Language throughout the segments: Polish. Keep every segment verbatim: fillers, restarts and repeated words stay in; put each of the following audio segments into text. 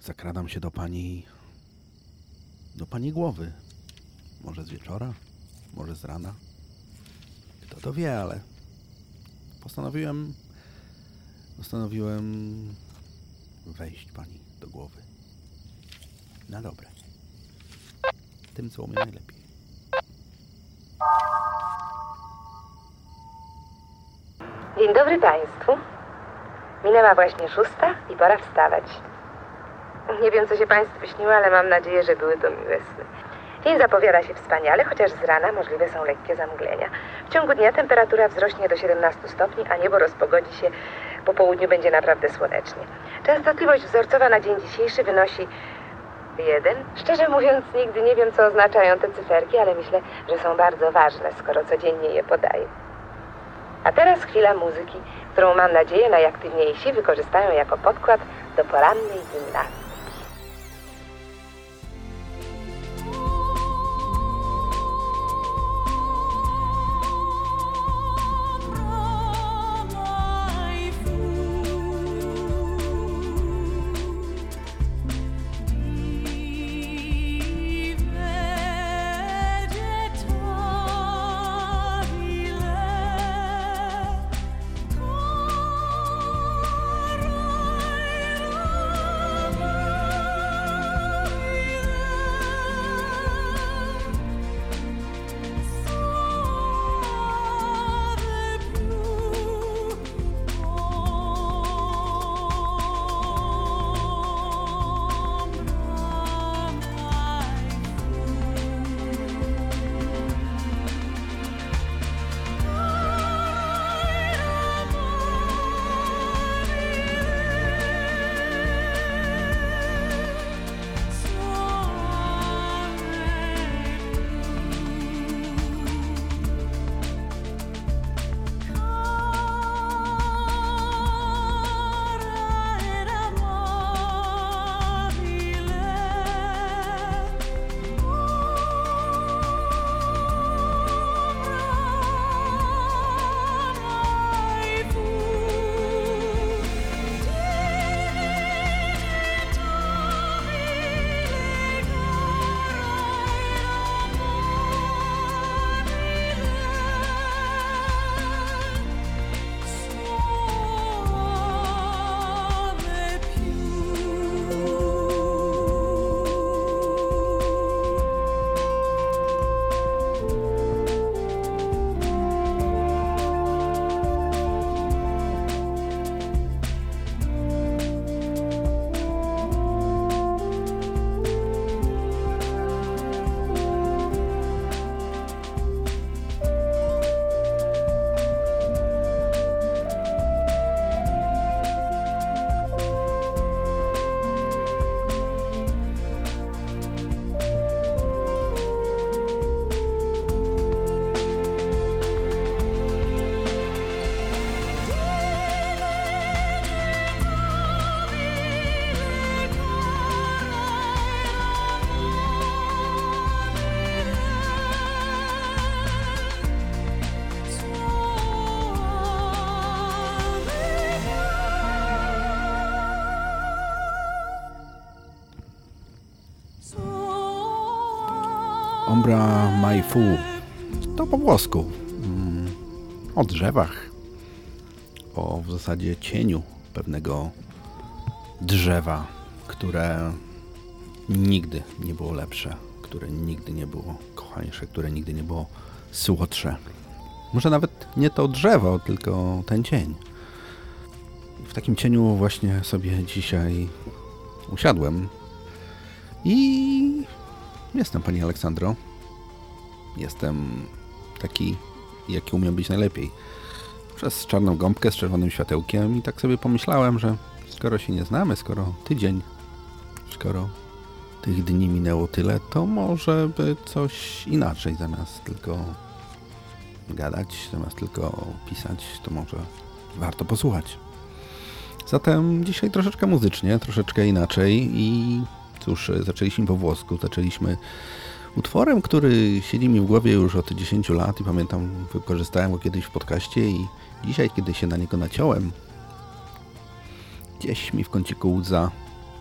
zakradam się do pani... do pani głowy. Może z wieczora, może z rana. Kto to wie, ale... Postanowiłem... Postanowiłem... wejść pani do głowy. Na dobre. Tym, co umie najlepiej. Dzień dobry Państwu. Minęła właśnie szósta i pora wstawać. Nie wiem, co się Państwu śniło, ale mam nadzieję, że były to miłe sny. Dzień zapowiada się wspaniale, chociaż z rana możliwe są lekkie zamglenia. W ciągu dnia temperatura wzrośnie do siedemnastu stopni, a niebo rozpogodzi się. Po południu będzie naprawdę słonecznie. Częstotliwość wzorcowa na dzień dzisiejszy wynosi jeden. Szczerze mówiąc, nigdy nie wiem, co oznaczają te cyferki, ale myślę, że są bardzo ważne, skoro codziennie je podaję. A teraz chwila muzyki, którą mam nadzieję najaktywniejsi wykorzystają jako podkład do porannej gimnastyki. Ombra mai fu. To po włosku. O drzewach. O w zasadzie cieniu pewnego drzewa, które nigdy nie było lepsze, które nigdy nie było kochańsze, które nigdy nie było słodsze. Może nawet nie to drzewo, tylko ten cień. W takim cieniu właśnie sobie dzisiaj usiadłem i jestem, pani Aleksandro. Jestem taki, jaki umiem być najlepiej. Przez czarną gąbkę z czerwonym światełkiem i tak sobie pomyślałem, że skoro się nie znamy, skoro tydzień, skoro tych dni minęło tyle, to może by coś inaczej, zamiast tylko gadać, zamiast tylko pisać, to może warto posłuchać. Zatem dzisiaj troszeczkę muzycznie, troszeczkę inaczej i cóż, zaczęliśmy po włosku, zaczęliśmy utworem, który siedzi mi w głowie już od dziesięciu lat i pamiętam, wykorzystałem go kiedyś w podcaście i dzisiaj, kiedy się na niego naciąłem, gdzieś mi w kąciku łza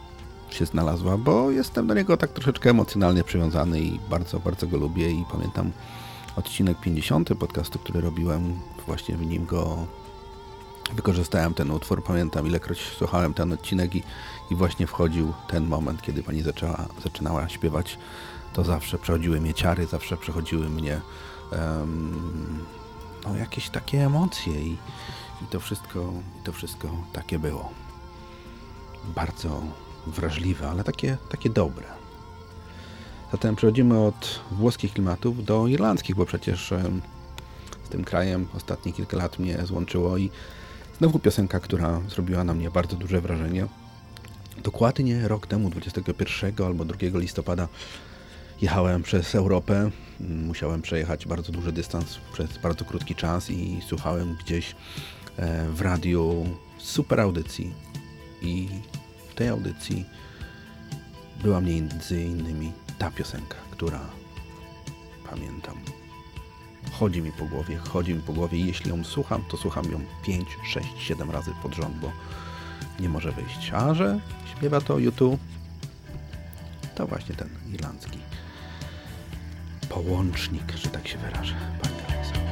się znalazła, bo jestem do niego tak troszeczkę emocjonalnie przywiązany i bardzo, bardzo go lubię i pamiętam odcinek pięćdziesiąty podcastu, który robiłem, właśnie w nim go wykorzystałem ten utwór. Pamiętam, ilekroć słuchałem ten odcinek i, i właśnie wchodził ten moment, kiedy pani zaczęła, zaczynała śpiewać, to zawsze przechodziły mnie ciary, zawsze przechodziły mnie um, no, jakieś takie emocje i, i to wszystko, i to wszystko takie było. Bardzo wrażliwe, ale takie, takie dobre. Zatem przechodzimy od włoskich klimatów do irlandzkich, bo przecież um, z tym krajem ostatnie kilka lat mnie złączyło i znowu piosenka, która zrobiła na mnie bardzo duże wrażenie. Dokładnie rok temu, dwudziestego pierwszego albo drugiego listopada, jechałem przez Europę. Musiałem przejechać bardzo duży dystans przez bardzo krótki czas i słuchałem gdzieś w radiu super audycji. I w tej audycji była między innymi ta piosenka, która pamiętam. Chodzi mi po głowie, chodzi mi po głowie i jeśli ją słucham, to słucham ją pięć, sześć, siedem razy pod rząd, bo nie może wyjść. A że śpiewa to U dwa, to właśnie ten irlandzki połącznik, że tak się wyrażę. Pani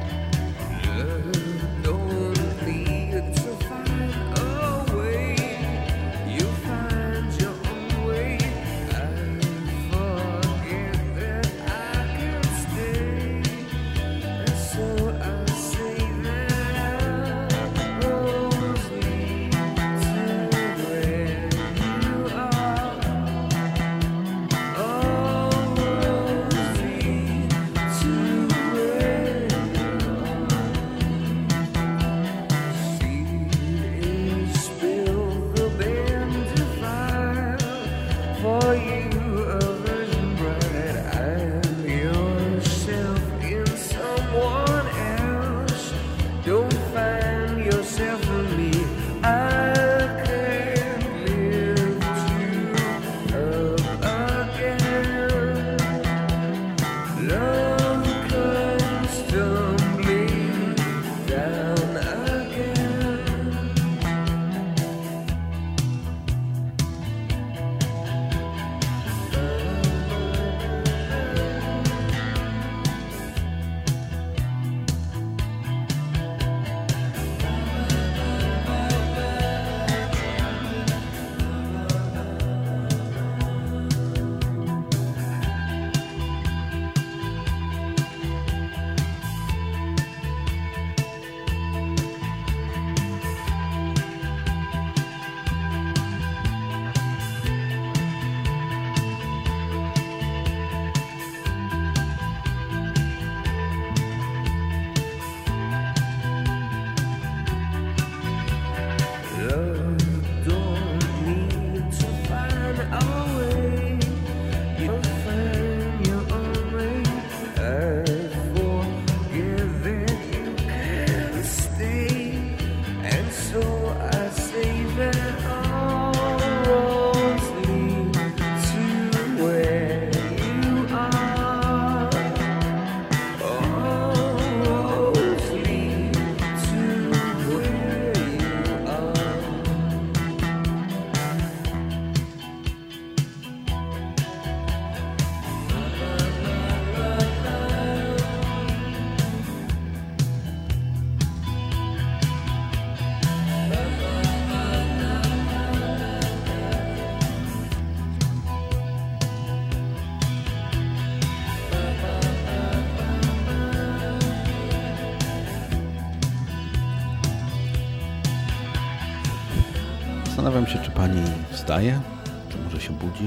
Zastanawiam się, czy pani wstaje, czy może się budzi.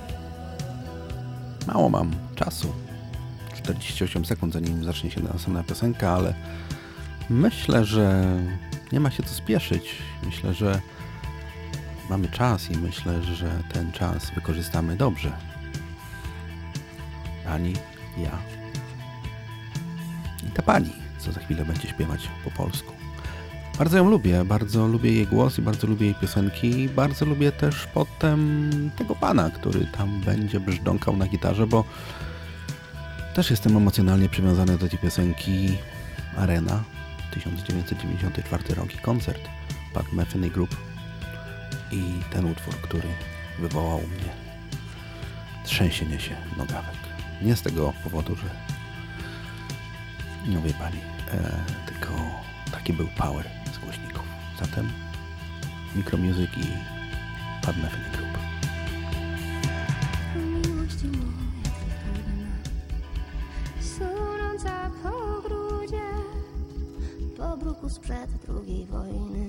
Mało mam czasu. czterdzieści osiem sekund, zanim zacznie się następna piosenka, ale myślę, że nie ma się co spieszyć. Myślę, że mamy czas i myślę, że ten czas wykorzystamy dobrze. Pani, ja i ta pani, co za chwilę będzie śpiewać po polsku. Bardzo ją lubię, bardzo lubię jej głos i bardzo lubię jej piosenki. Bardzo lubię też potem tego pana, który tam będzie brzdąkał na gitarze, bo też jestem emocjonalnie przywiązany do tej piosenki. Arena, tysiąc dziewięćset dziewięćdziesiąty czwarty rok i koncert Pat Metheny Group i ten utwór, który wywołał u mnie trzęsienie się nogawek. Nie z tego powodu, że no wie pani, e, tylko taki był power z głośników. Zatem Micromusic i Pat Metheny Group. Miłości moja trudna, sunąca po grudzie, po bruku sprzed drugiej wojny,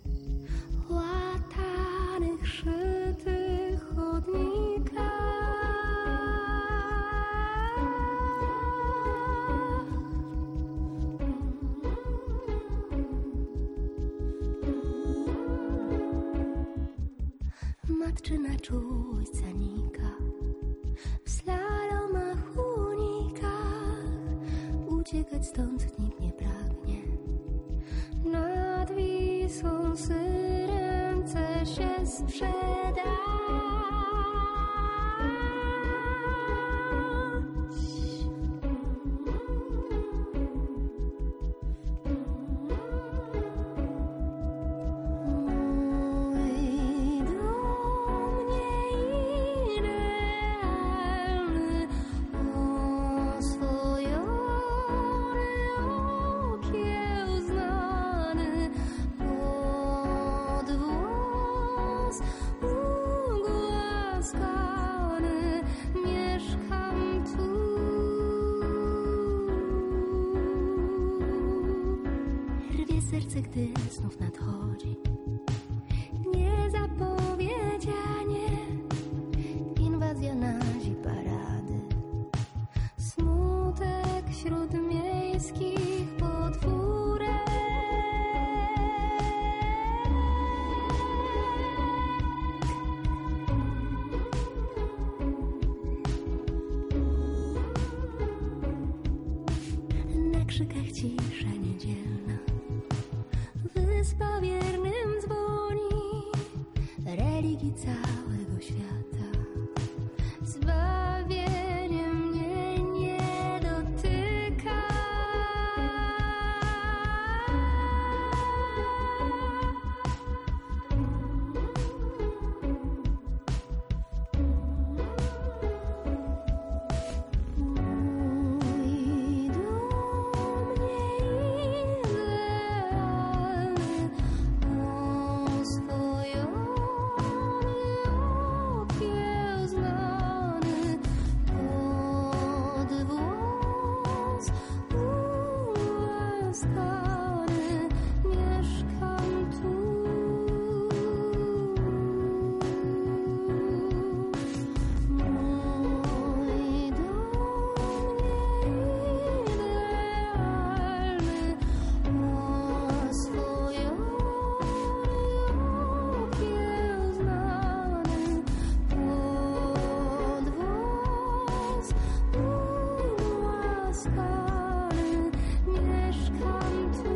łatanych, szytych chodnikach. Matczyna czułość zanika w slalomach, unikach. Uciekać stąd nikt nie pragnie. Nad Wisłą syrence się sprzedać. Serce, gdy znów nadchodzi niezapowiedzianie, inwazja nazi, parady, smutek wśród miejskich podwórek. Na krzykach cisza niedzielna, wyspa wiernym dzwoni, religii całego świata. Zbawienie mnie nie dotyka. Mój dom nieidealny, oswojony, okiełznany, pod włos ułaskany, mieszkam tu. Mój dom nieidealny, oswojony, okiełznany, pod włos ułaskany, mieszkam tu.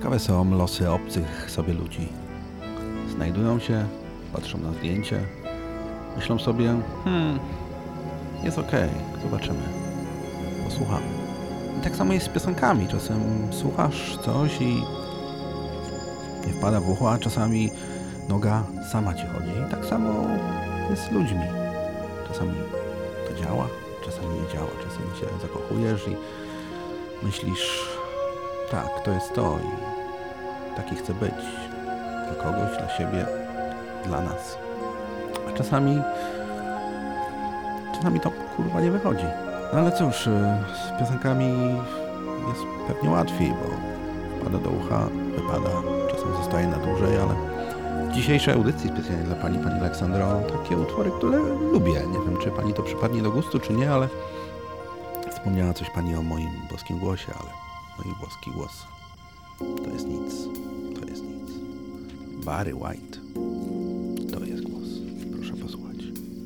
Ciekawe są losy obcych sobie ludzi. Znajdują się, patrzą na zdjęcie, myślą sobie, hmm, jest okej, okay, zobaczymy, posłuchamy. I tak samo jest z piosenkami. Czasem słuchasz coś i nie wpada w ucho, a czasami noga sama ci chodzi. I tak samo jest z ludźmi. Czasami to działa, czasami nie działa. Czasami się zakochujesz i myślisz, tak, to jest to i taki chcę być. Dla kogoś, dla siebie, dla nas. A czasami czasami to kurwa nie wychodzi. No ale cóż, z piosenkami jest pewnie łatwiej, bo wpada do ucha, wypada, czasem zostaje na dłużej, ale w dzisiejszej audycji specjalnie dla Pani, Pani Aleksandro, takie utwory, które lubię. Nie wiem, czy Pani to przypadnie do gustu, czy nie, ale wspomniała coś Pani o moim boskim głosie, ale mój boski głos to jest nic, to jest nic. Barry White to jest głos. Proszę posłuchać.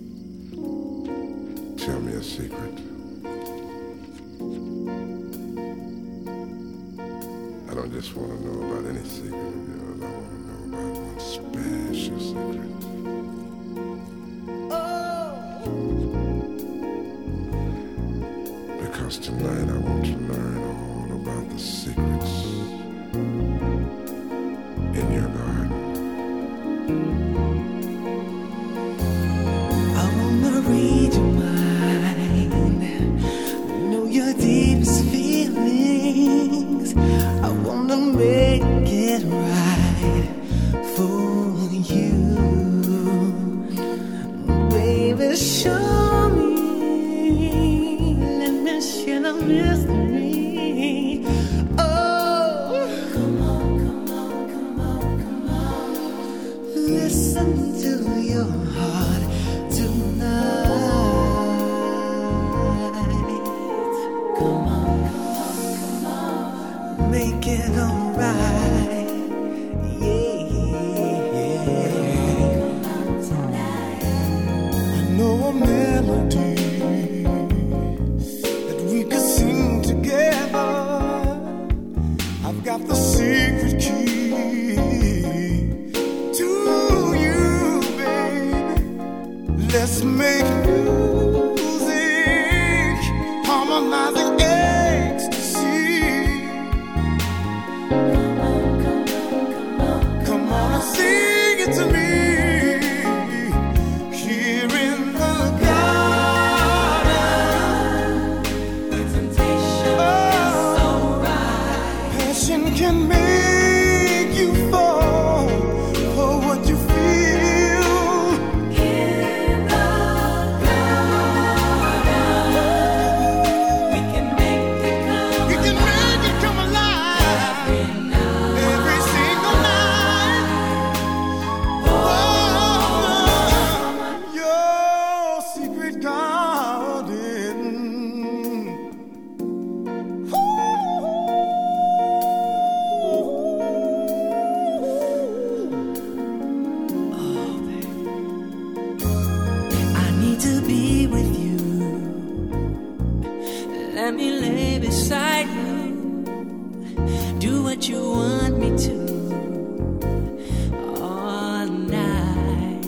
Tell me a secret. I don't just want to know about any secret of yours. I want to know about one special secret. Oh. Because tonight I want to learn all about the secrets in your garden. I wanna read your mind, know your deepest feelings. I wanna make it right for you, baby. Show me, let me share the mystery. Oh, come on, come on, come on, come on. Listen to your heart tonight. Come on, come on, come on. Make it alright. Yeah. I know a melody that we could sing together. I've got the secret key to you, baby. Let's make music, harmonizing ecstasy. Come on, come on, come on. Come on and sing it to me. Here in the garden, the temptation is so right. Passion can make you fall for what you feel. In the garden, we can make it come. We can make it come alive every night, every single night. Oh, your secret garden. Oh, baby. I need to be with you. Let me lay beside you. Do what you want me to all night.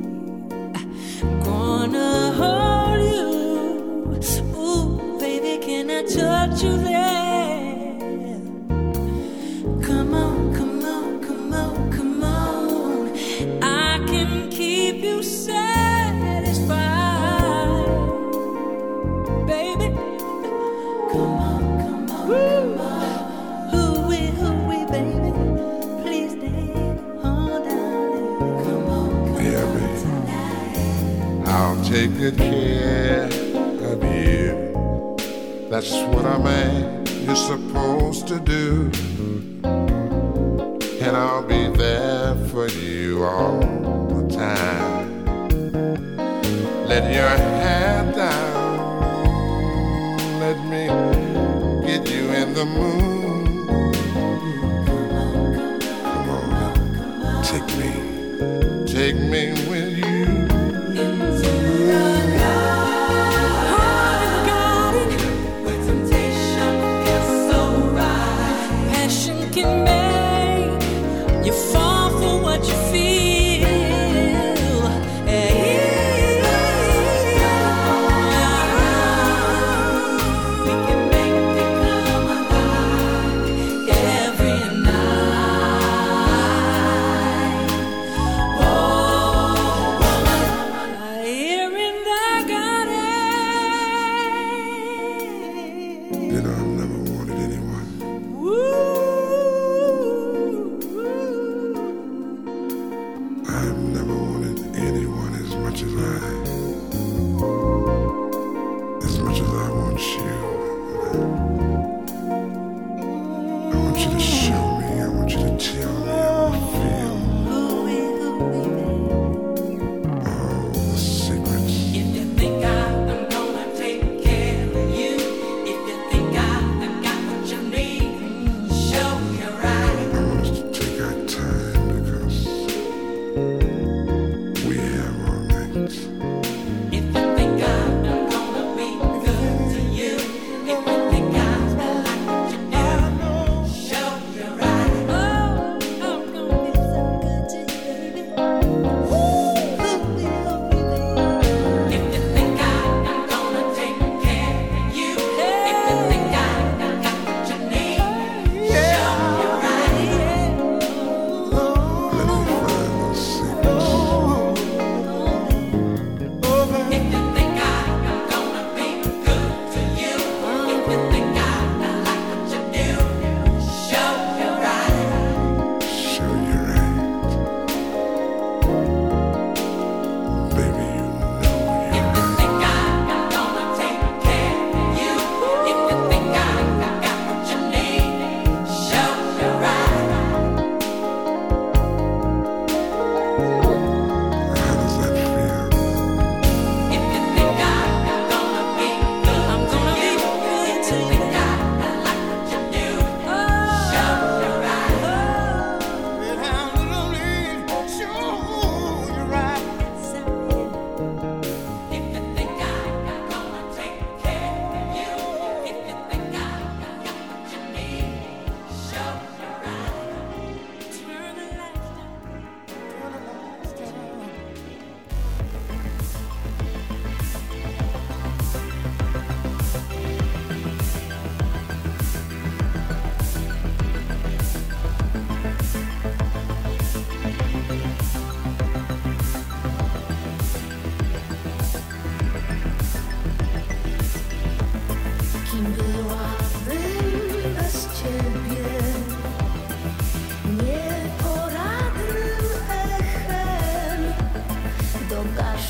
Gonna hold you. Ooh, baby, can I touch you there? Come on, come on, come on, come on. I can keep you satisfied, baby. Come on, come on, come on. Hooey, hooey, baby. Please stay, hold on. Come on, come Yeah, on baby. tonight. I'll take good care of you. That's what a man is supposed to do. And I'll be there for you all the time. Let your hair down. Let me get you in the mood. Come on, take me, take me with you. Where temptation is so right. Passion can make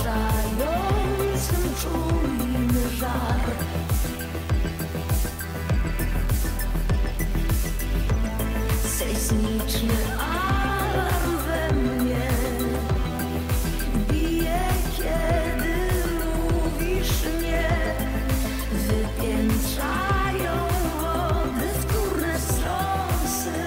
otaczającym czujny żar. Sejsmiczny alarm we mnie bije, kiedy mówisz nie. Wypiętrzają wody wtórne wstrząsy.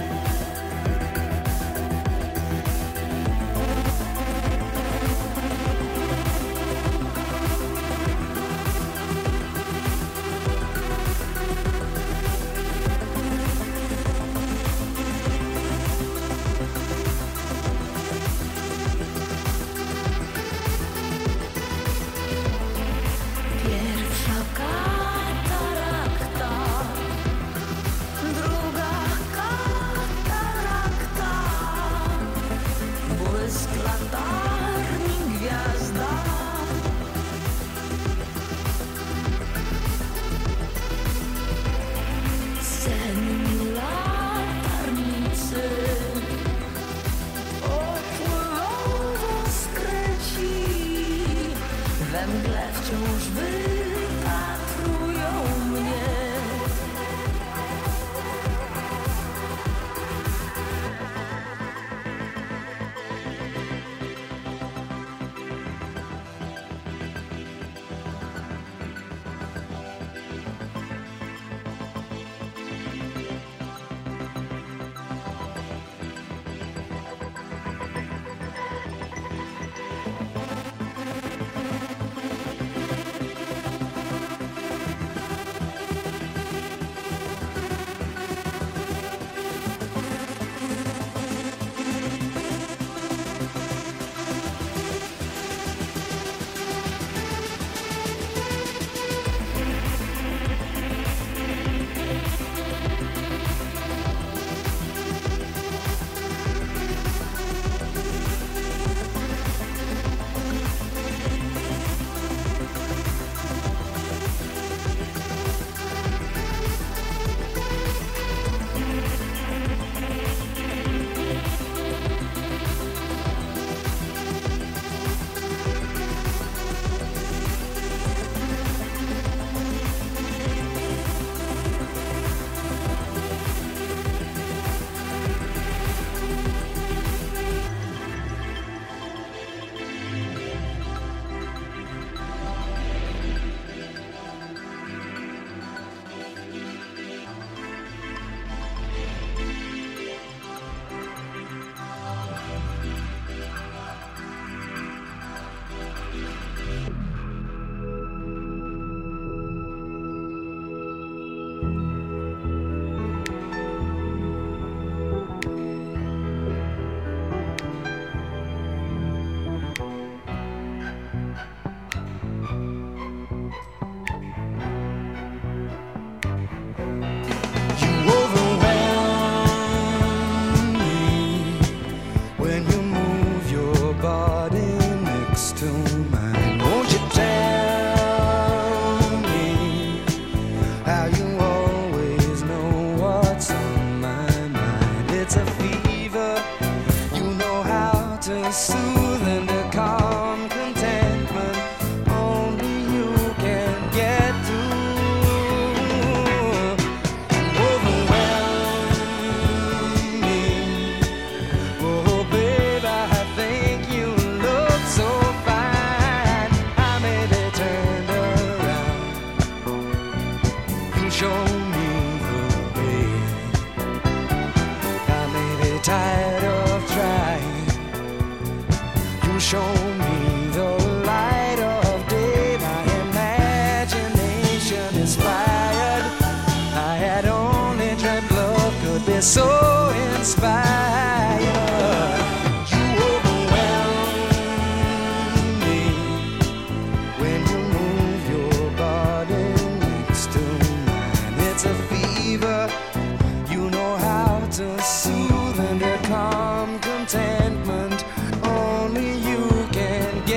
Pierwsza katarakta, druga katarakta, błysk latarni, gwiazda. Senni latarnicy opływowo skręci, we mgle wciąż wypatrują mnie. Soothe and to calm contentment, only you can get through. Overwhelm me, oh babe, I think you look so fine. I may be turned around, you show me the way. I may be tired of trying, show me the light of day. My imagination is fired. I had only dreamt love could be so inspired. You overwhelm me when you move your body next to mine. It's a fever, you know how to soothe and to calm contentment. Only you can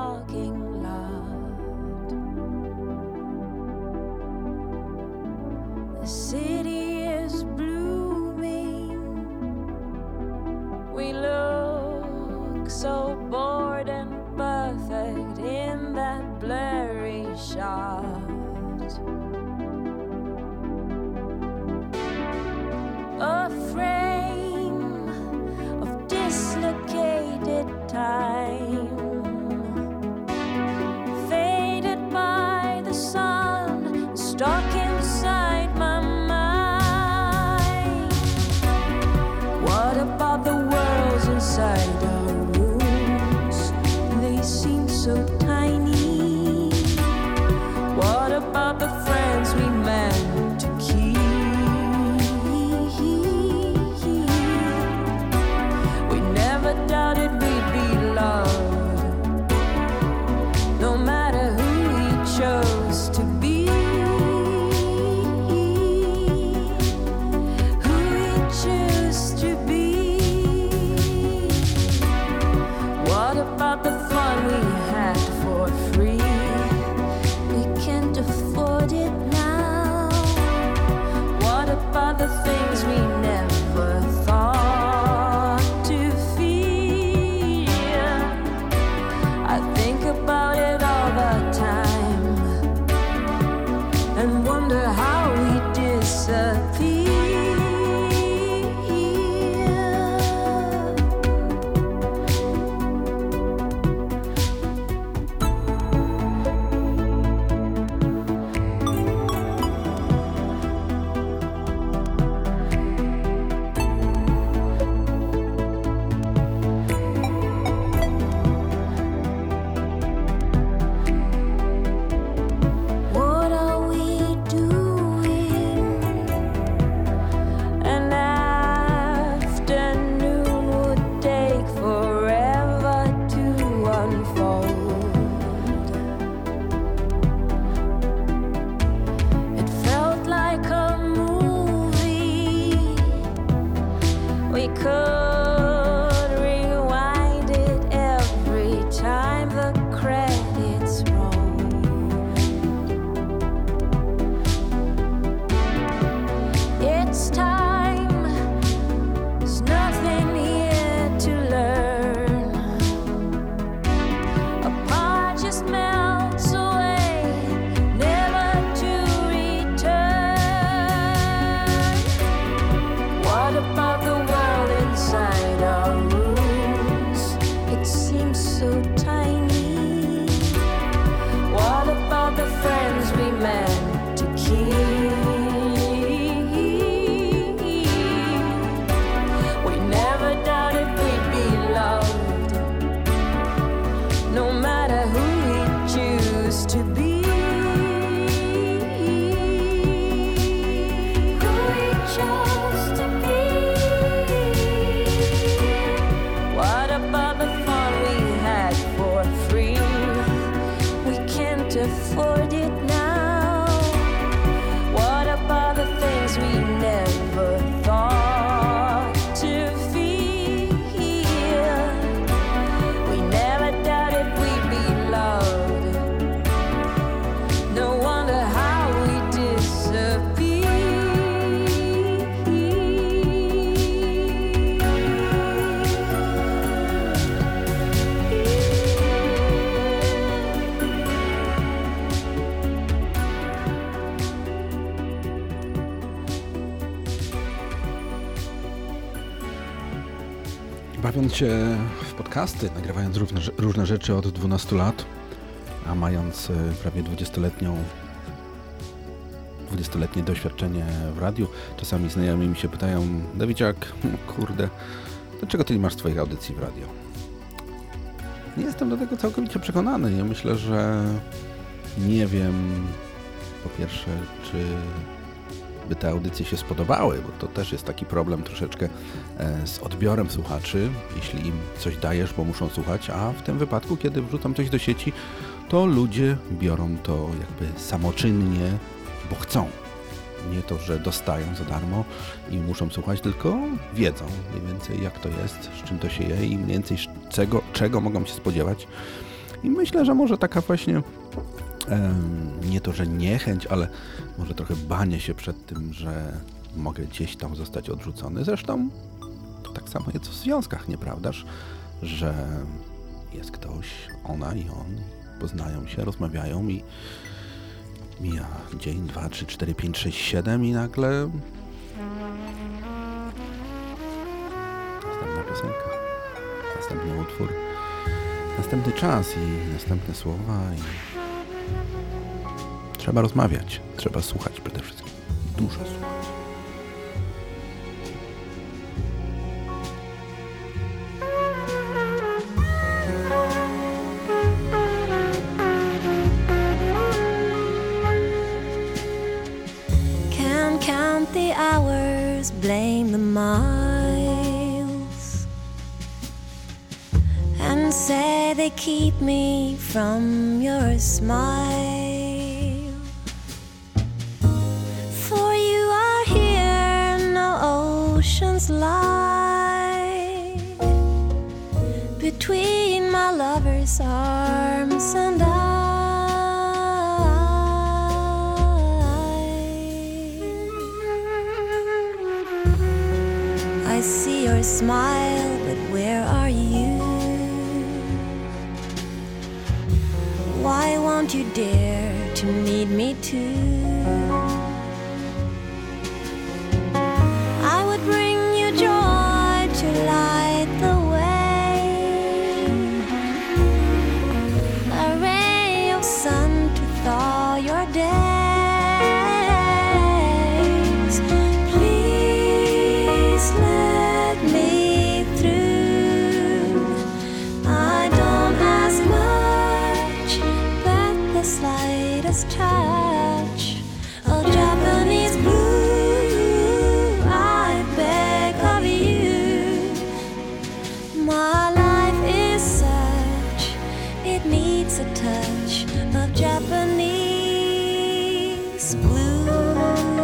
parking lot. The city is blooming. We look so bored and perfect in that blurry shot. A frame of dislocated time, faded by the sun, stuck inside my mind. What about the worlds inside our rooms? They seem so tiny. What about the friends we meant to keep? We never doubted we'd be loved, no matter who we chose to be. Who we choose to be. What about the fun we had for free? We can't afford it now. What about the things we never thought to feel? I think about it all the time and wonder how we disappear. What are we doing? An afternoon would take forever to unfold. It felt like a movie. We could rewind it every time the credits roll. It's time, there's nothing here to learn. A part just melts away, never to return. What about the world inside our rooms? It seems so tiny. What about the friends we meant to keep? We never doubted we'd be loved, no matter who we choose to be. Who we chose to be. What about the fun we had for free? We can't afford it now. What about the things we never thought to feel? We never doubted we'd be loved. No wonder how we Bawiąc się w podcasty, nagrywając różne, różne rzeczy od dwunastu lat, a mając e, prawie dwudziestoletnią dwudziestoletnie doświadczenie w radiu, czasami znajomi mi się pytają: Dawidziak, kurde, dlaczego ty nie masz swoich audycji w radio? Nie jestem do tego całkowicie przekonany. Ja myślę, że nie wiem, po pierwsze, czy by te audycje się spodobały, bo to też jest taki problem troszeczkę z odbiorem słuchaczy, jeśli im coś dajesz, bo muszą słuchać, a w tym wypadku, kiedy wrzucam coś do sieci, to ludzie biorą to jakby samoczynnie, bo chcą. Nie to, że dostają za darmo i muszą słuchać, tylko wiedzą mniej więcej, jak to jest, z czym to się je i mniej więcej czego, czego mogą się spodziewać. I myślę, że może taka właśnie em, nie to, że niechęć, ale może trochę banie się przed tym, że mogę gdzieś tam zostać odrzucony. Zresztą to tak samo jest w związkach, nieprawdaż? Że jest ktoś, ona i on, poznają się, rozmawiają i mija dzień, dwa, trzy, cztery, pięć, sześć, siedem i nagle następna piosenka, następny utwór, następny czas i następne słowa i trzeba rozmawiać, trzeba słuchać przede wszystkim, dużo słuchać. The hours, blame the miles, and say they keep me from your smile. For you are here, no oceans lie between my lover's arms and I. I see your smile, but where are you? Why won't you dare to meet me too? I would bring you joy to light the way, a ray of sun to thaw your day. Touch of Japanese blue, I beg of you. My life is such, it needs a touch of Japanese blue.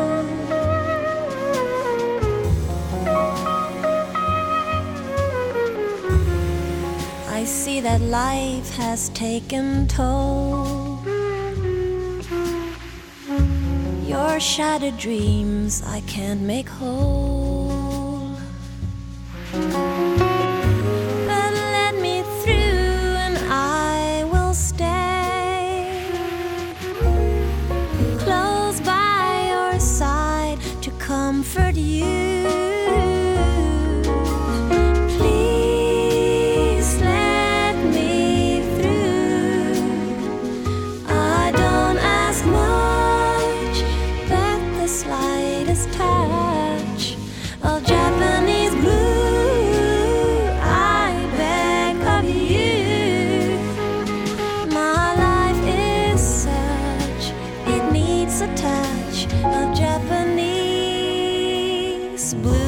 I see that life has taken toll. Your shattered dreams I can't make whole. But let me through and I will stay close by your side to comfort you. Please let me through. I don't ask much, the slightest touch of Japanese blue, I beg of you. My life is such, it needs a touch of Japanese blue.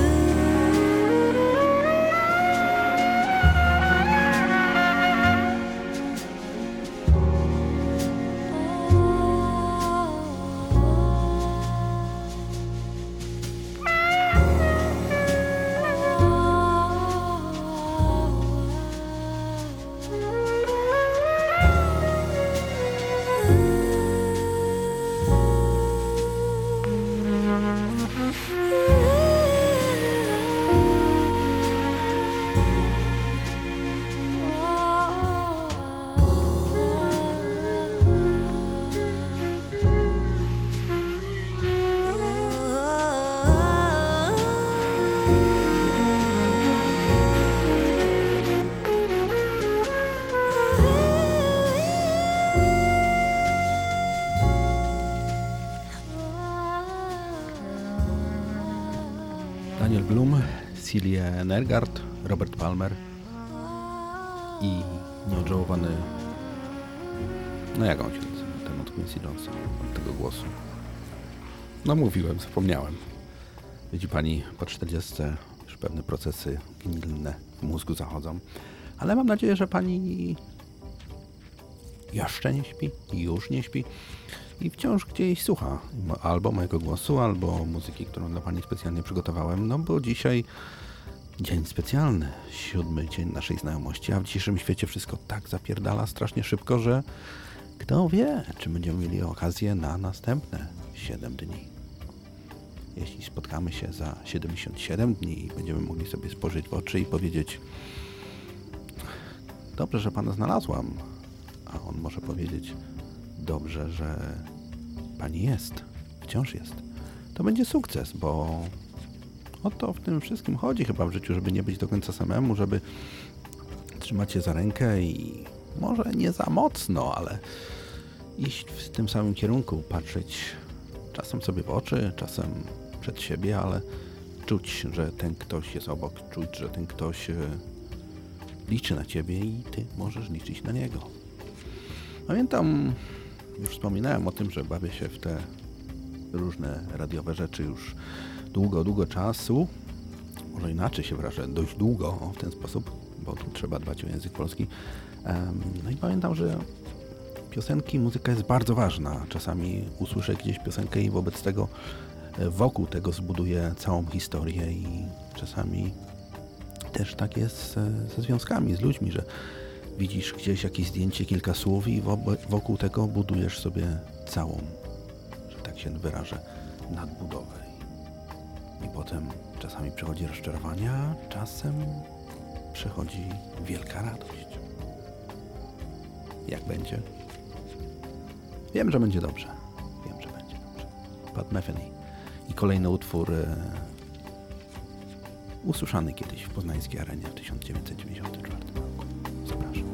Daniel Blum, Celia Nergard, Robert Palmer i nieodżałowany, no jak on się nazywa, ten od Quincy Jonesa, od tego głosu. No mówiłem, zapomniałem. Widzi pani, po czterdziestce już pewne procesy gnilne w mózgu zachodzą, ale mam nadzieję, że pani jeszcze nie śpi, już nie śpi i wciąż gdzieś słucha albo mojego głosu, albo muzyki, którą dla pani specjalnie przygotowałem, no bo dzisiaj Dzień specjalny, siódmy dzień naszej znajomości, a w dzisiejszym świecie wszystko tak zapierdala strasznie szybko, że kto wie, czy będziemy mieli okazję na następne siedem dni. Jeśli spotkamy się za siedemdziesiąt siedem dni i będziemy mogli sobie spojrzeć w oczy i powiedzieć: dobrze, że Pana znalazłam, a on może powiedzieć: dobrze, że Pani jest, wciąż jest. To będzie sukces, bo o to w tym wszystkim chodzi chyba w życiu, żeby nie być do końca samemu, żeby trzymać się za rękę i może nie za mocno, ale iść w tym samym kierunku, patrzeć czasem sobie w oczy, czasem przed siebie, ale czuć, że ten ktoś jest obok, czuć, że ten ktoś liczy na ciebie i ty możesz liczyć na niego. Pamiętam, już wspominałem o tym, że bawię się w te różne radiowe rzeczy już długo, długo czasu. Może inaczej się wyrażę, dość długo o, w ten sposób, bo tu trzeba dbać o język polski. No i pamiętam, że piosenki, muzyka jest bardzo ważna. Czasami usłyszę gdzieś piosenkę i wobec tego wokół tego zbuduję całą historię i czasami też tak jest ze związkami, z ludźmi, że widzisz gdzieś jakieś zdjęcie, kilka słów i wokół tego budujesz sobie całą, że tak się wyrażę, nadbudowę. I potem czasami przychodzi rozczarowanie, a czasem przychodzi wielka radość. Jak będzie? Wiem, że będzie dobrze. Wiem, że będzie dobrze. Pat Metheny i kolejny utwór e, usłyszany kiedyś w poznańskiej arenie w tysiąc dziewięćset dziewięćdziesiątym czwartym roku. Zapraszam.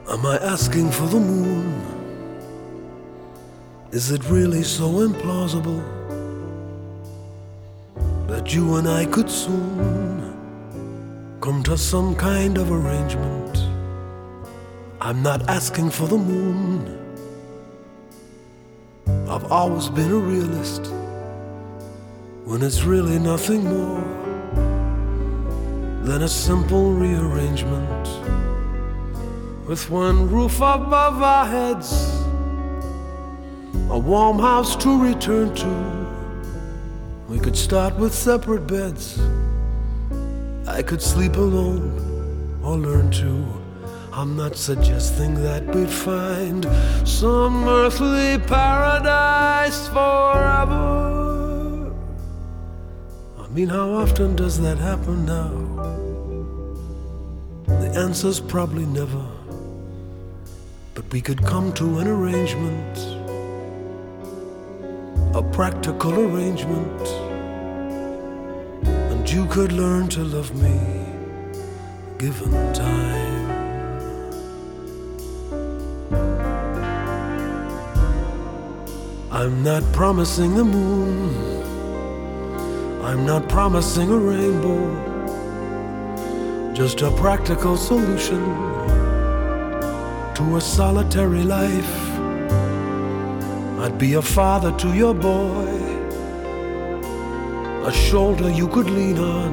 Am I asking for the moon? Is it really so implausible that you and I could soon come to some kind of arrangement? I'm not asking for the moon. I've always been a realist when it's really nothing more than a simple rearrangement with one roof above our heads, a warm house to return to. We could start with separate beds. I could sleep alone or learn to. I'm not suggesting that we'd find some earthly paradise forever. I mean, how often does that happen now? The answer's probably never. But we could come to an arrangement, a practical arrangement, and you could learn to love me, given time. I'm not promising the moon, I'm not promising a rainbow, just a practical solution to a solitary life. I'd be a father to your boy, a shoulder you could lean on.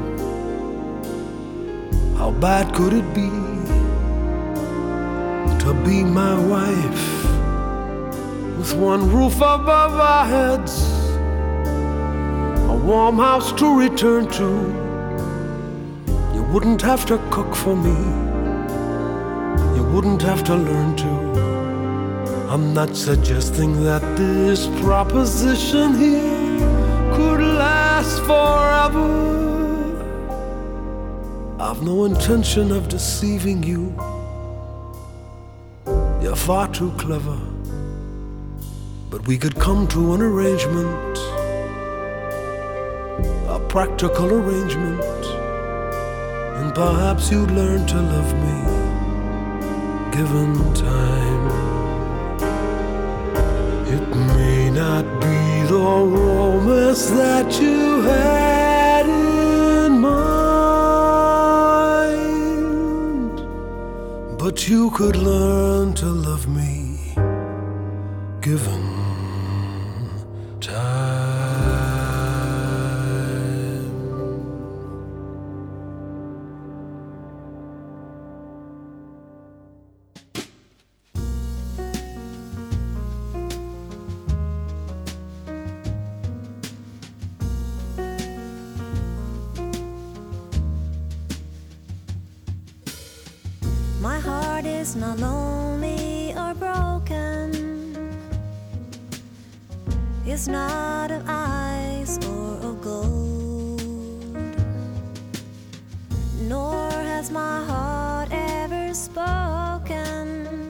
How bad could it be to be my wife? With one roof above our heads, a warm house to return to. You wouldn't have to cook for me, you wouldn't have to learn to. I'm not suggesting that this proposition here could last forever. I've no intention of deceiving you. You're far too clever. But we could come to an arrangement, a practical arrangement, and perhaps you'd learn to love me, given time. It may not be the romance that you had in mind, but you could learn to love me, given My heart is not lonely or broken. It's not of ice or of gold. Nor has my heart ever spoken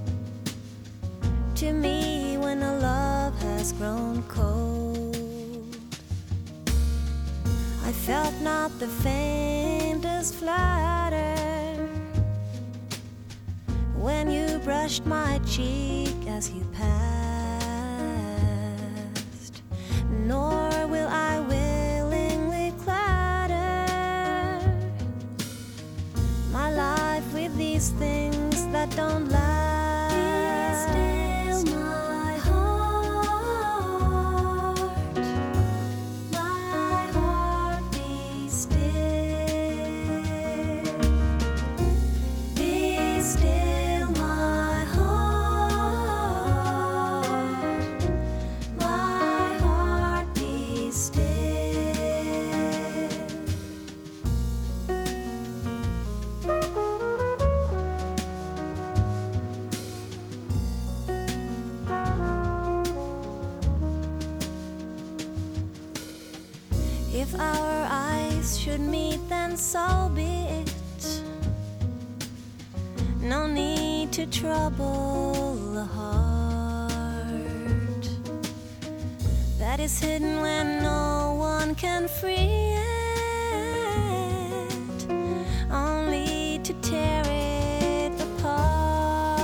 to me when a love has grown cold. I felt not the faintest flutter when you brushed my cheek as you passed, nor will I willingly clatter my life with these things that don't last. Be still, my heart, my heart, be still, be still. If our eyes should meet, then so be it. No need to trouble the heart that is hidden when no one can free it, only to tear it apart.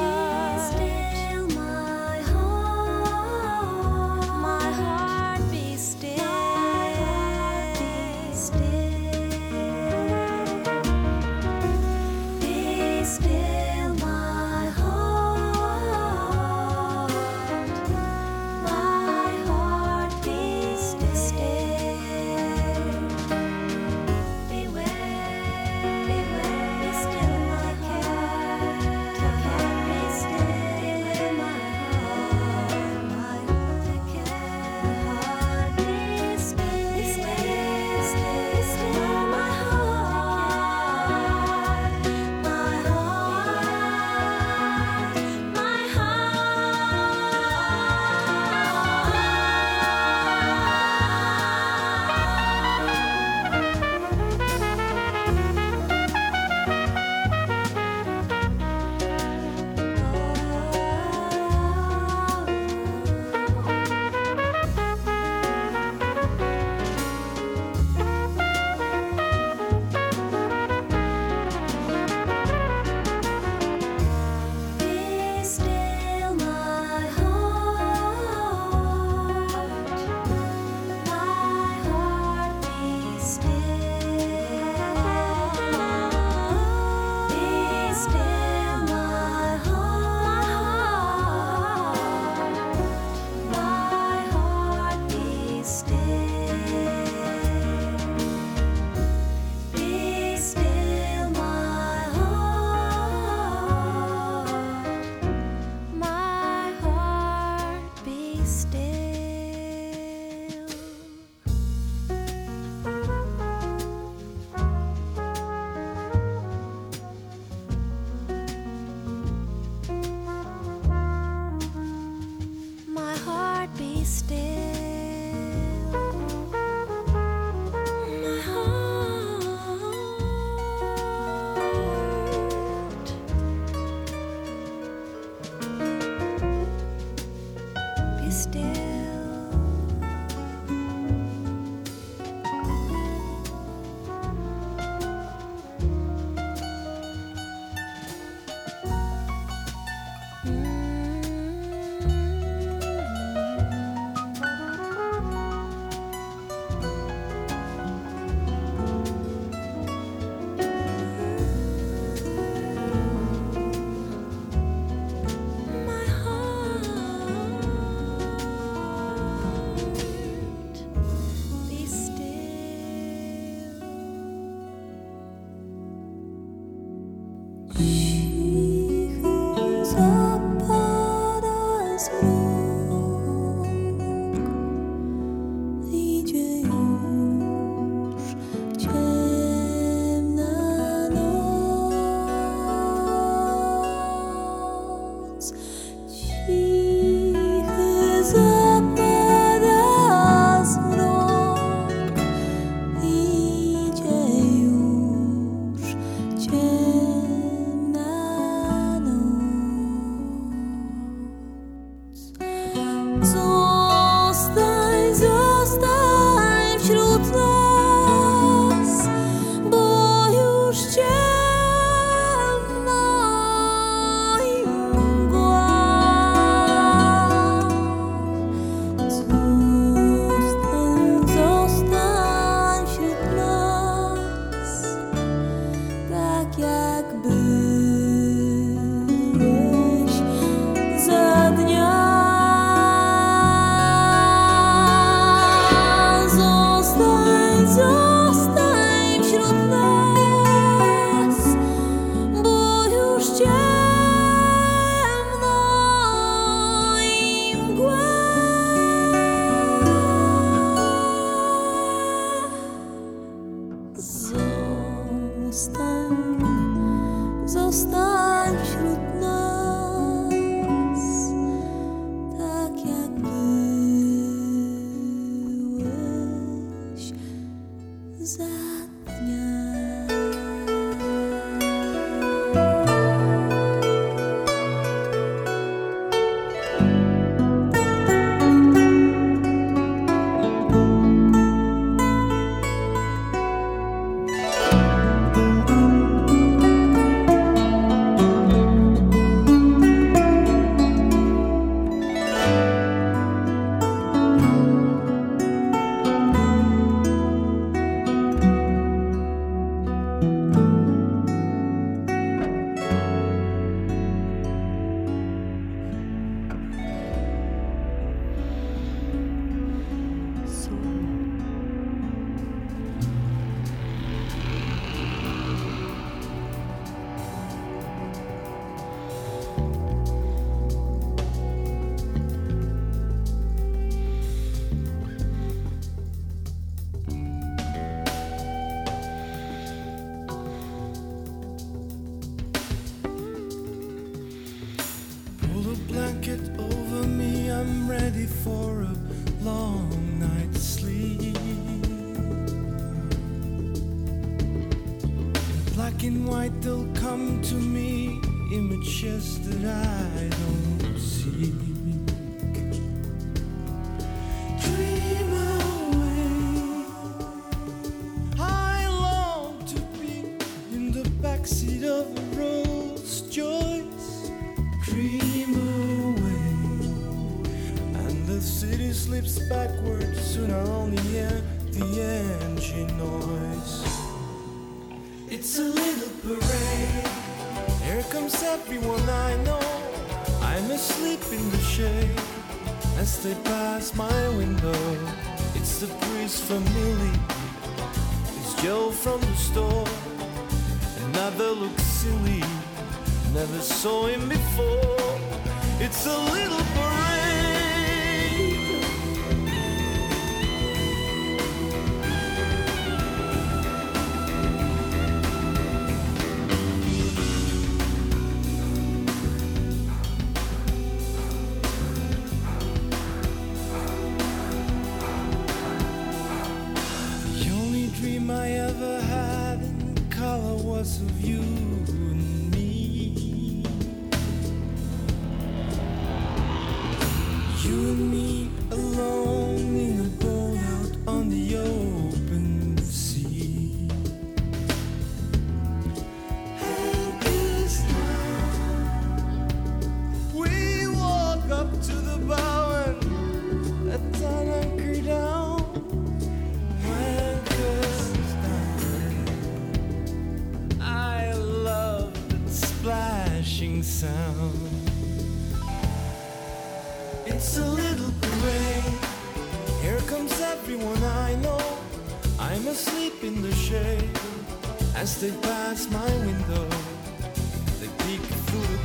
As they pass my window,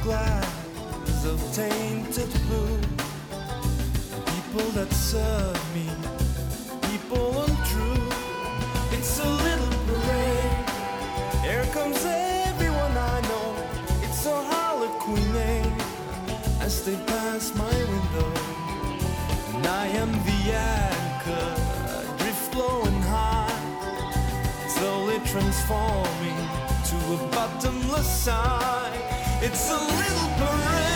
glass of tainted blue. People that serve me, people untrue. It's a little parade. Here comes everyone I know. It's a harlequinade as they pass my window. And I am the anchor, drift low and high, slowly transforming to a bottomless sigh. It's a little parade.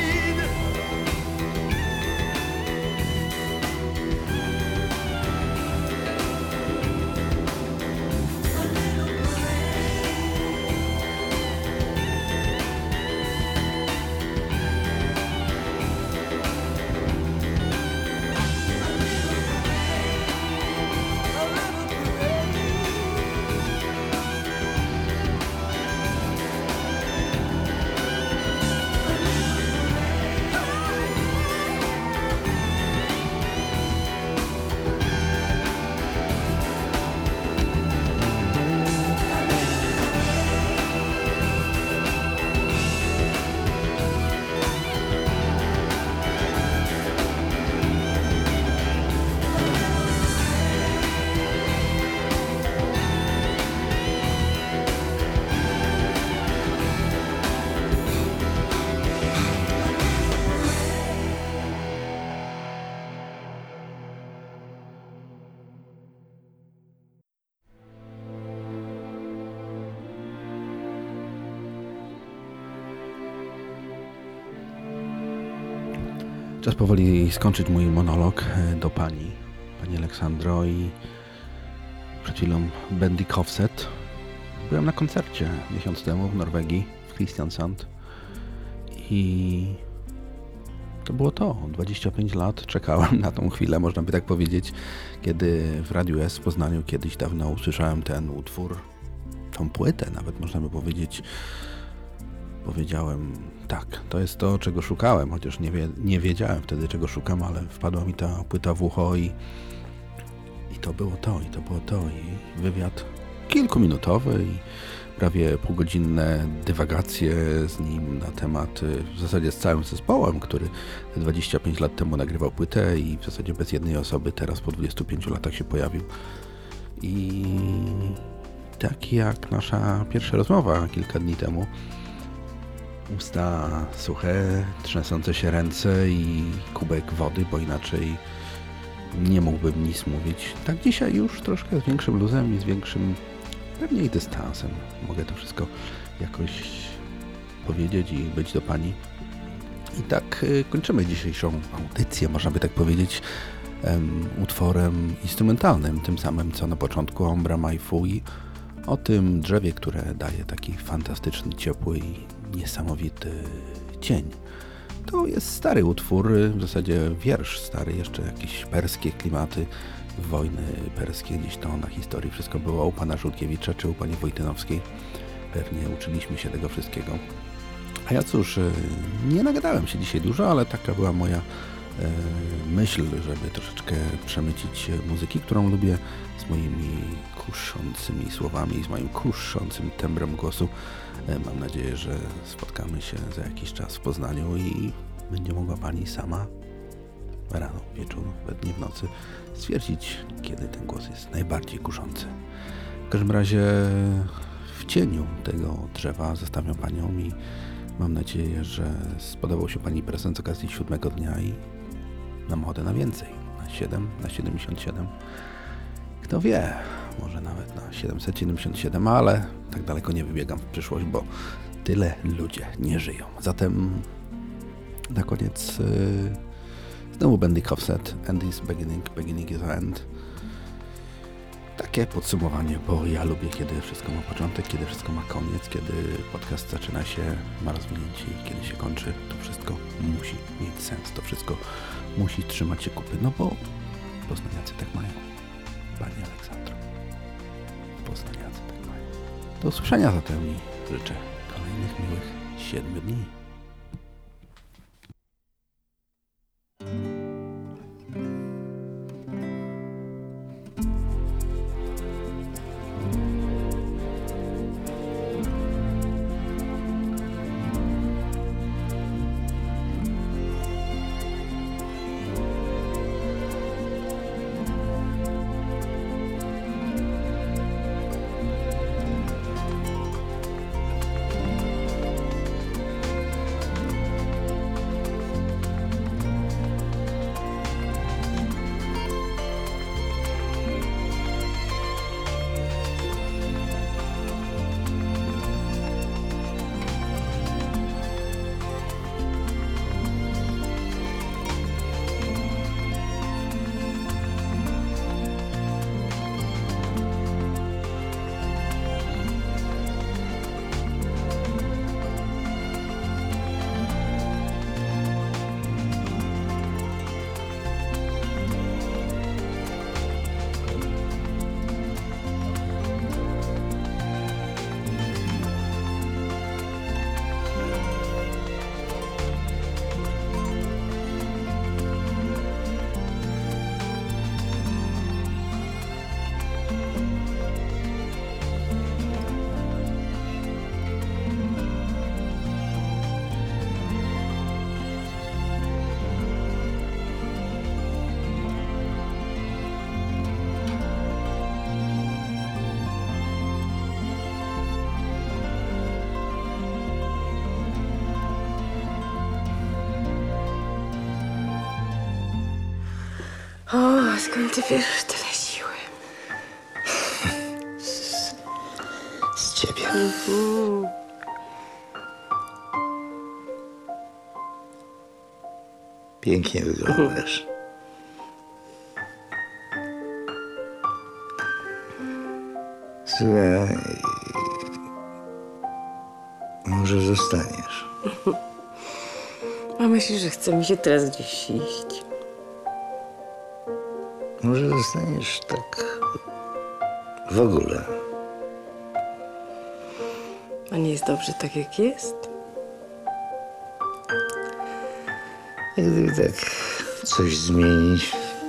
Czas powoli skończyć mój monolog do pani, pani Aleksandro, i przed chwilą Bendik Hofset. Byłem na koncercie miesiąc temu w Norwegii, w Kristiansand, i to było to. dwadzieścia pięć lat czekałem na tą chwilę, można by tak powiedzieć, kiedy w Radiu S w Poznaniu kiedyś dawno usłyszałem ten utwór, tą płytę nawet, można by powiedzieć. Powiedziałem, tak, to jest to, czego szukałem, chociaż nie, wie, nie wiedziałem wtedy, czego szukam, ale wpadła mi ta płyta w ucho i, i to było to, i to było to. I wywiad kilkuminutowy i prawie półgodzinne dywagacje z nim na temat, w zasadzie z całym zespołem, który dwadzieścia pięć lat temu nagrywał płytę i w zasadzie bez jednej osoby teraz po dwudziestu pięciu latach się pojawił. I tak jak nasza pierwsza rozmowa kilka dni temu, usta suche, trzęsące się ręce i kubek wody, bo inaczej nie mógłbym nic mówić. Tak dzisiaj już troszkę z większym luzem i z większym pewnie i dystansem mogę to wszystko jakoś powiedzieć i być do pani. I tak kończymy dzisiejszą audycję, można by tak powiedzieć, um, utworem instrumentalnym, tym samym co na początku Ombra Mai Fui, o tym drzewie, które daje taki fantastyczny, ciepły i niesamowity cień. To jest stary utwór, w zasadzie wiersz stary, jeszcze jakieś perskie klimaty, wojny perskie, gdzieś to na historii wszystko było u pana Żółkiewicza czy u pani Wojtynowskiej. Pewnie uczyliśmy się tego wszystkiego. A ja cóż, nie nagadałem się dzisiaj dużo, ale taka była moja e, myśl, żeby troszeczkę przemycić muzyki, którą lubię, z moimi kuszącymi słowami, z moim kuszącym tembrem głosu. E, mam nadzieję, że spotkamy się za jakiś czas w Poznaniu i będzie mogła pani sama rano, wieczór, we dnie, w nocy stwierdzić, kiedy ten głos jest najbardziej kuszący. W każdym razie w cieniu tego drzewa zostawiam panią i mam nadzieję, że spodobał się pani prezent z okazji siódmego dnia i mam ochotę na więcej. Na siedem, na siedemdziesiąt siedem. Kto wie, może nawet na siedemset siedemdziesiąt siedem, ale tak daleko nie wybiegam w przyszłość, bo tyle ludzie nie żyją. Zatem na koniec yy, znowu Bendik Hofset, End is beginning, beginning is end. Takie podsumowanie, bo ja lubię, kiedy wszystko ma początek, kiedy wszystko ma koniec, kiedy podcast zaczyna się, ma rozwinięcie i kiedy się kończy, to wszystko musi mieć sens, to wszystko musi trzymać się kupy, no bo poznaniacy tak mają. Pani Aleksandro, poznaniacy tak mają. Do usłyszenia zatem i życzę kolejnych miłych siedmiu dni. A skąd ty bierzesz tyle siły? Z, z ciebie. Mhm. Pięknie wyglądasz. Słuchaj, może zostaniesz. A myślisz, że chce mi się teraz gdzieś iść? Może zostaniesz tak w ogóle. A nie jest dobrze tak, jak jest? Gdyby tak coś zmienić,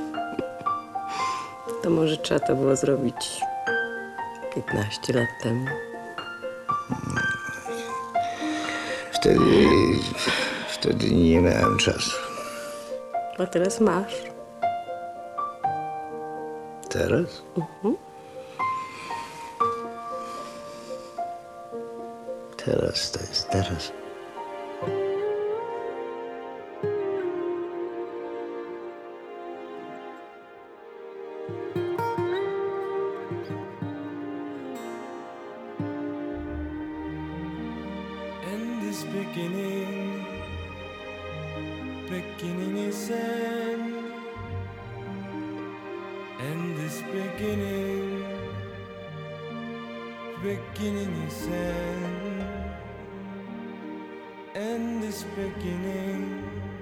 To może trzeba to było zrobić piętnaście lat temu. wtedy, wtedy nie miałem czasu. A teraz masz. Teraz? Teraz to jest teraz. In this beginning, beginning is end. And this beginning, beginning is end. And this beginning,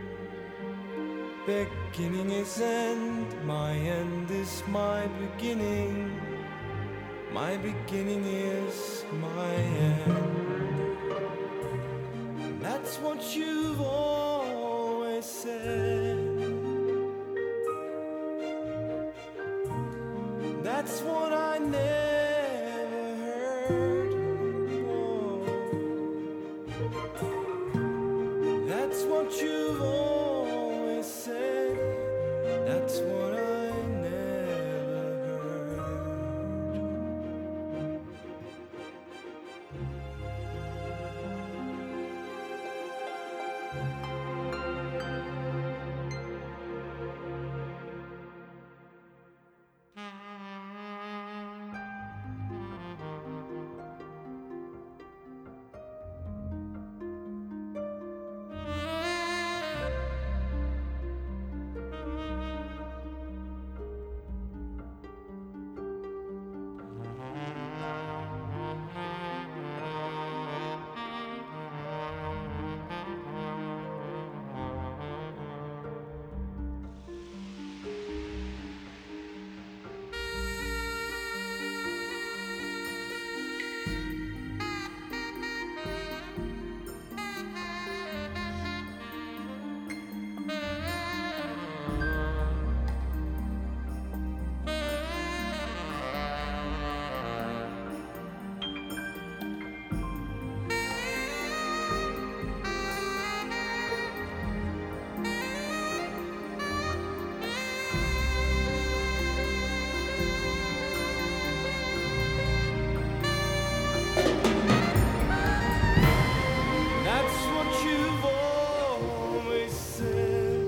beginning is end. My end is my beginning. My beginning is my end. That's what you've always said. That's what I never heard. Oh. That's what you've always said. That's what I never heard. That's what you've always said.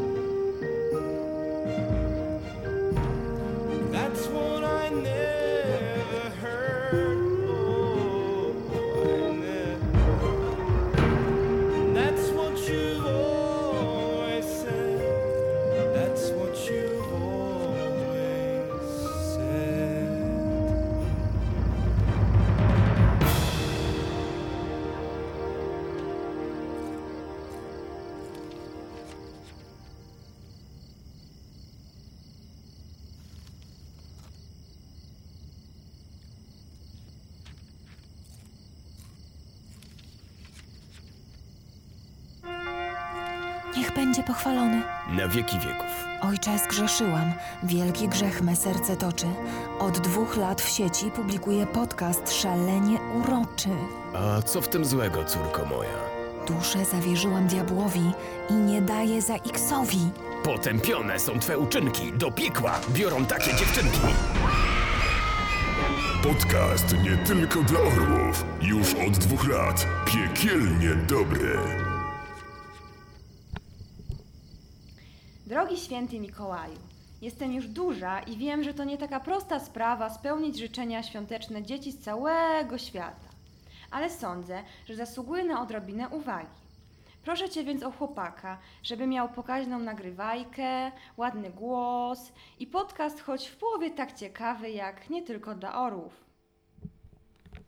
That's what I never heard. Oh, I never. That's what you've always said. That's what you've always said. Niech będzie pochwalony. Na wieki wieków. Ojcze, zgrzeszyłam. Wielki grzech me serce toczy. Od dwóch lat w sieci publikuję podcast szalenie uroczy. A co w tym złego, córko moja? Duszę zawierzyłam diabłowi i nie daję za X-owi. Potępione są twe uczynki. Do piekła biorą takie dziewczynki. Podcast nie tylko dla orłów. Już od dwóch lat. Piekielnie dobry. Drogi święty Mikołaju, Jestem już duża i wiem, że to nie taka prosta sprawa spełnić życzenia świąteczne dzieci z całego świata. Ale sądzę, że zasługuje na odrobinę uwagi. Proszę Cię więc o chłopaka, żeby miał pokaźną nagrywajkę, ładny głos i podcast choć w połowie tak ciekawy jak Nie tylko dla orłów.